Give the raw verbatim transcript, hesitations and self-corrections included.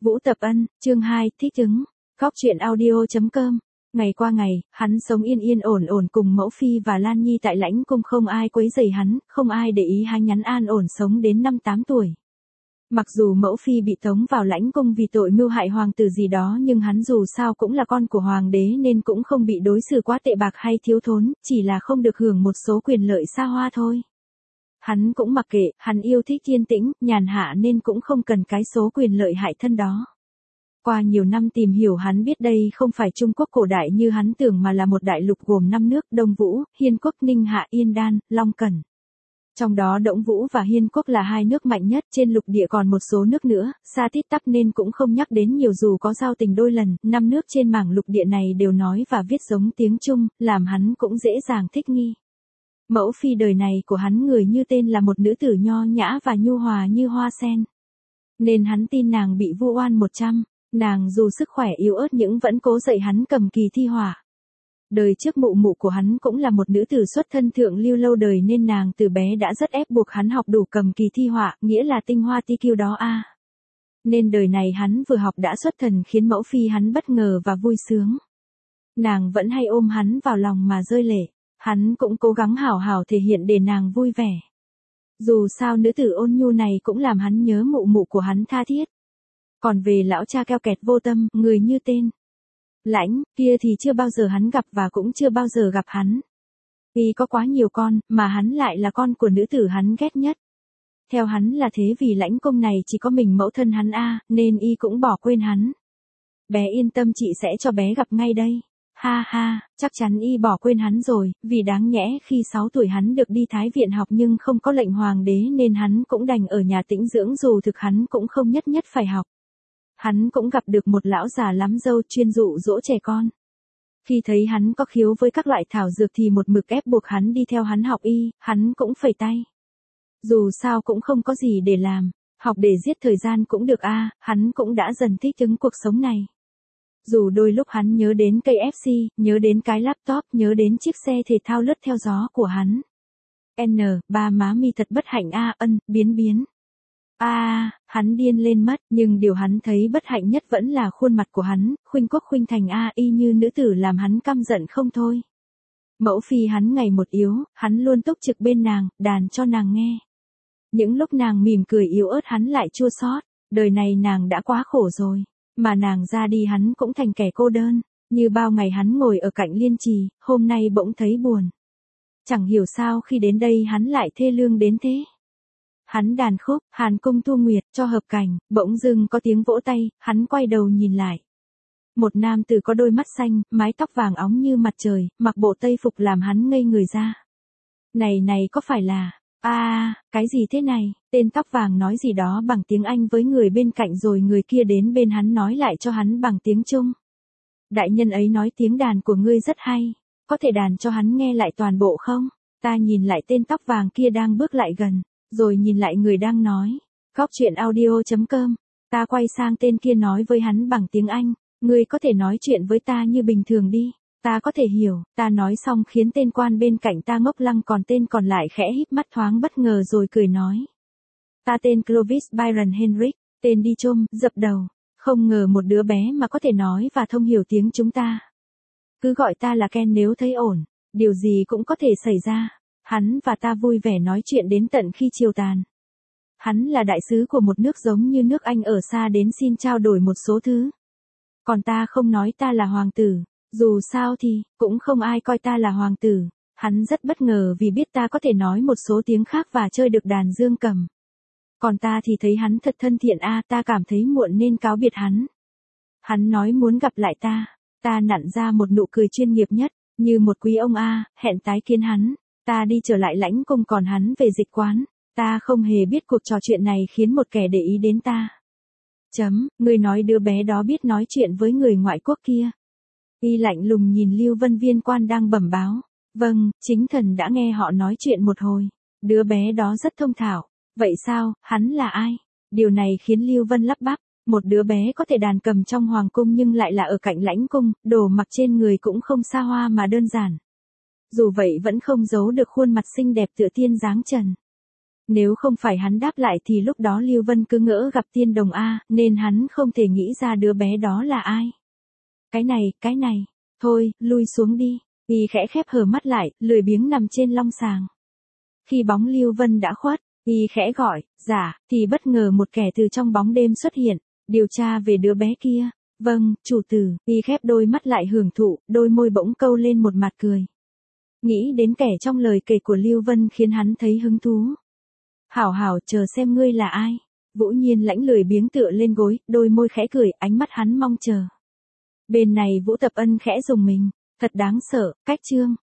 Vũ Tập Ân, chương hai, thích ứng. Góc truyện audio.com. Ngày qua ngày, hắn sống yên yên ổn ổn cùng Mẫu Phi và Lan Nhi tại lãnh cung, không ai quấy rầy hắn, không ai để ý hắn, nhắn an ổn sống đến năm tám tuổi. Mặc dù Mẫu Phi bị tống vào lãnh cung vì tội mưu hại hoàng tử gì đó, nhưng hắn dù sao cũng là con của hoàng đế nên cũng không bị đối xử quá tệ bạc hay thiếu thốn, chỉ là không được hưởng một số quyền lợi xa hoa thôi. Hắn cũng mặc kệ, hắn yêu thích yên tĩnh, nhàn hạ nên cũng không cần cái số quyền lợi hại thân đó. Qua nhiều năm tìm hiểu, hắn biết đây không phải Trung Quốc cổ đại như hắn tưởng mà là một đại lục gồm năm nước: Đông Vũ, Hiên Quốc, Ninh Hạ, Yên Đan, Long Cẩn. Trong đó Đổng Vũ và Hiên Quốc là hai nước mạnh nhất, trên lục địa còn một số nước nữa, xa tít tắp nên cũng không nhắc đến nhiều dù có giao tình đôi lần. Năm nước trên mảng lục địa này đều nói và viết giống tiếng Trung, làm hắn cũng dễ dàng thích nghi. Mẫu Phi đời này của hắn người như tên là một nữ tử nho nhã và nhu hòa như hoa sen. Nên hắn tin nàng bị vu oan một trăm, nàng dù sức khỏe yếu ớt nhưng vẫn cố dạy hắn cầm kỳ thi họa. Đời trước mụ mụ của hắn cũng là một nữ tử xuất thân thượng lưu lâu đời nên nàng từ bé đã rất ép buộc hắn học đủ cầm kỳ thi họa, nghĩa là tinh hoa ti kiêu đó a. À. Nên đời này hắn vừa học đã xuất thần, khiến Mẫu Phi hắn bất ngờ và vui sướng. Nàng vẫn hay ôm hắn vào lòng mà rơi lệ. Hắn cũng cố gắng hảo hảo thể hiện để nàng vui vẻ. Dù sao nữ tử ôn nhu này cũng làm hắn nhớ mụ mụ của hắn tha thiết. Còn về lão cha keo kẹt vô tâm, người như tên Lãnh, kia thì chưa bao giờ hắn gặp và cũng chưa bao giờ gặp hắn. Vì có quá nhiều con, mà hắn lại là con của nữ tử hắn ghét nhất. Theo hắn là thế, vì lãnh cung này chỉ có mình mẫu thân hắn a, nên y cũng bỏ quên hắn. Bé yên tâm, chị sẽ cho bé gặp ngay đây. Ha ha, chắc chắn y bỏ quên hắn rồi, vì đáng nhẽ khi sáu tuổi hắn được đi Thái Viện học nhưng không có lệnh hoàng đế nên hắn cũng đành ở nhà tĩnh dưỡng, dù thực hắn cũng không nhất nhất phải học. Hắn cũng gặp được một lão già lắm dâu chuyên dụ dỗ trẻ con. Khi thấy hắn có khiếu với các loại thảo dược thì một mực ép buộc hắn đi theo hắn học y, hắn cũng phẩy tay. Dù sao cũng không có gì để làm, học để giết thời gian cũng được a, à, hắn cũng đã dần thích ứng cuộc sống này. Dù đôi lúc hắn nhớ đến cây ép xê, nhớ đến cái laptop, nhớ đến chiếc xe thể thao lướt theo gió của hắn. N, ba má mi thật bất hạnh a, à, ân, biến biến. A, à, hắn điên lên mất, nhưng điều hắn thấy bất hạnh nhất vẫn là khuôn mặt của hắn, khuynh quốc khuynh thành a, à, y như nữ tử làm hắn căm giận không thôi. Mẫu Phi hắn ngày một yếu, hắn luôn túc trực bên nàng, đàn cho nàng nghe. Những lúc nàng mỉm cười yếu ớt hắn lại chua xót, đời này nàng đã quá khổ rồi. Mà nàng ra đi hắn cũng thành kẻ cô đơn, như bao ngày hắn ngồi ở cạnh Liên Trì, hôm nay bỗng thấy buồn. Chẳng hiểu sao khi đến đây hắn lại thê lương đến thế. Hắn đàn khúc, Hàn Cung Thu Nguyệt, cho hợp cảnh, bỗng dưng có tiếng vỗ tay, hắn quay đầu nhìn lại. Một nam tử có đôi mắt xanh, mái tóc vàng óng như mặt trời, mặc bộ tây phục làm hắn ngây người ra. Này này có phải là... a à, cái gì thế này? Tên tóc vàng nói gì đó bằng tiếng Anh với người bên cạnh rồi người kia đến bên hắn nói lại cho hắn bằng tiếng Trung. Đại nhân ấy nói tiếng đàn của ngươi rất hay, có thể đàn cho hắn nghe lại toàn bộ không? Ta nhìn lại tên tóc vàng kia đang bước lại gần, rồi nhìn lại người đang nói. Góc truyện audio.com. Ta quay sang tên kia nói với hắn bằng tiếng Anh, ngươi có thể nói chuyện với ta như bình thường đi. Ta có thể hiểu, ta nói xong khiến tên quan bên cạnh ta ngốc lăng, còn tên còn lại khẽ híp mắt thoáng bất ngờ rồi cười nói. Ta tên Clovis Byron Henrik, tên đi chôm, dập đầu, không ngờ một đứa bé mà có thể nói và thông hiểu tiếng chúng ta. Cứ gọi ta là Ken nếu thấy ổn, điều gì cũng có thể xảy ra. Hắn và ta vui vẻ nói chuyện đến tận khi chiều tàn. Hắn là đại sứ của một nước giống như nước Anh ở xa đến xin trao đổi một số thứ. Còn ta không nói ta là hoàng tử. Dù sao thì, cũng không ai coi ta là hoàng tử. Hắn rất bất ngờ vì biết ta có thể nói một số tiếng khác và chơi được đàn dương cầm. Còn ta thì thấy hắn thật thân thiện a, à, ta cảm thấy muộn nên cáo biệt hắn. Hắn nói muốn gặp lại ta. Ta nặn ra một nụ cười chuyên nghiệp nhất, như một quý ông a, à, hẹn tái kiến hắn. Ta đi trở lại lãnh cung còn hắn về dịch quán. Ta không hề biết cuộc trò chuyện này khiến một kẻ để ý đến ta. Chấm, ngươi nói đứa bé đó biết nói chuyện với người ngoại quốc kia. Y lạnh lùng nhìn Lưu Vân viên quan đang bẩm báo. Vâng, chính thần đã nghe họ nói chuyện một hồi. Đứa bé đó rất thông thạo. Vậy sao, hắn là ai? Điều này khiến Lưu Vân lắp bắp. Một đứa bé có thể đàn cầm trong hoàng cung nhưng lại là ở cạnh lãnh cung, đồ mặc trên người cũng không xa hoa mà đơn giản. Dù vậy vẫn không giấu được khuôn mặt xinh đẹp tựa tiên dáng trần. Nếu không phải hắn đáp lại thì lúc đó Lưu Vân cứ ngỡ gặp tiên đồng A, nên hắn không thể nghĩ ra đứa bé đó là ai. Cái này, cái này, thôi, lui xuống đi. Y khẽ khép hờ mắt lại, lười biếng nằm trên long sàng. Khi bóng Lưu Vân đã khuất, Y khẽ gọi, dạ, thì bất ngờ một kẻ từ trong bóng đêm xuất hiện, điều tra về đứa bé kia. Vâng, chủ tử. Y khép đôi mắt lại hưởng thụ, đôi môi bỗng câu lên một mặt cười. Nghĩ đến kẻ trong lời kể của Lưu Vân khiến hắn thấy hứng thú. Hảo hảo, chờ xem ngươi là ai. Vũ Nhiên lãnh lười biếng tựa lên gối, đôi môi khẽ cười, ánh mắt hắn mong chờ. Bên này Vũ Tập Ân khẽ rùng mình, thật đáng sợ, cách chương.